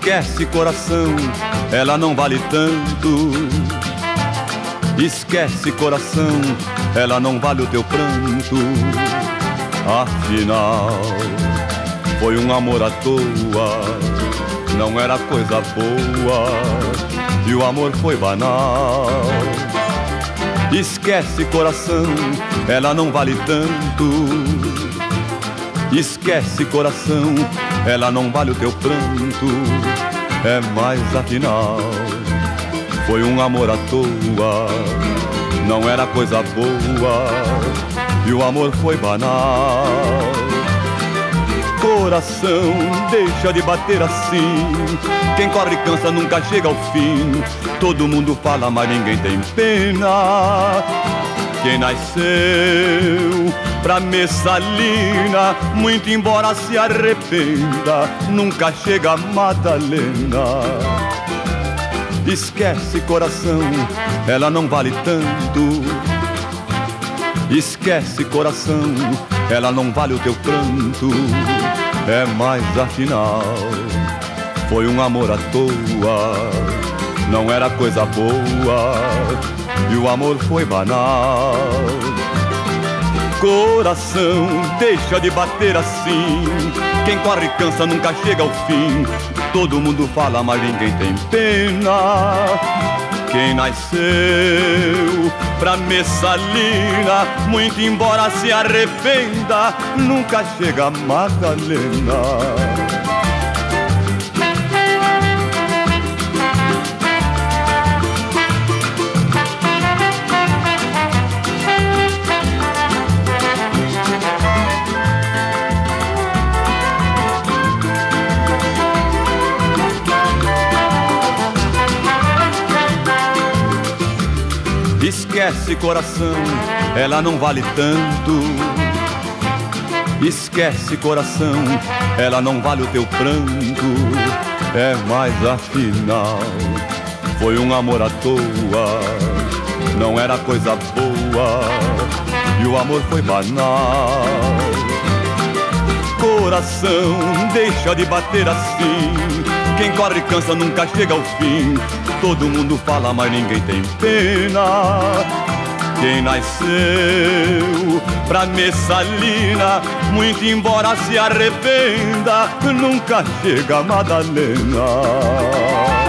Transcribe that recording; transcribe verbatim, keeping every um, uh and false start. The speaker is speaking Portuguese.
Esquece, coração, ela não vale tanto. Esquece, coração, ela não vale o teu pranto. Afinal, foi um amor à toa, não era coisa boa, e o amor foi banal. Esquece, coração, ela não vale tanto. Esquece, coração, ela não vale o teu pranto. É mais afinal, foi um amor à toa, não era coisa boa, e o amor foi banal. Coração, deixa de bater assim. Quem corre cansa, nunca chega ao fim. Todo mundo fala, mas ninguém tem pena. Quem nasceu pra Messalina, muito embora se arrependa, nunca chega a Madalena. Esquece, coração, ela não vale tanto. Esquece, coração, ela não vale o teu pranto. É mais afinal, foi um amor à toa, não era coisa boa, e o amor foi banal. Coração, deixa de bater assim. Quem corre cansa, nunca chega ao fim. Todo mundo fala, mas ninguém tem pena. Quem nasceu pra Messalina, muito embora se arrependa, nunca chega a Madalena. Esquece, coração, ela não vale tanto. Esquece, coração, ela não vale o teu pranto. É mais afinal, foi um amor à toa, não era coisa boa, e o amor foi banal. Coração, deixa de bater assim. Quem corre cansa, nunca chega ao fim. Todo mundo fala, mas ninguém tem pena. Quem nasceu pra Messalina, muito embora se arrependa, nunca chega a Madalena.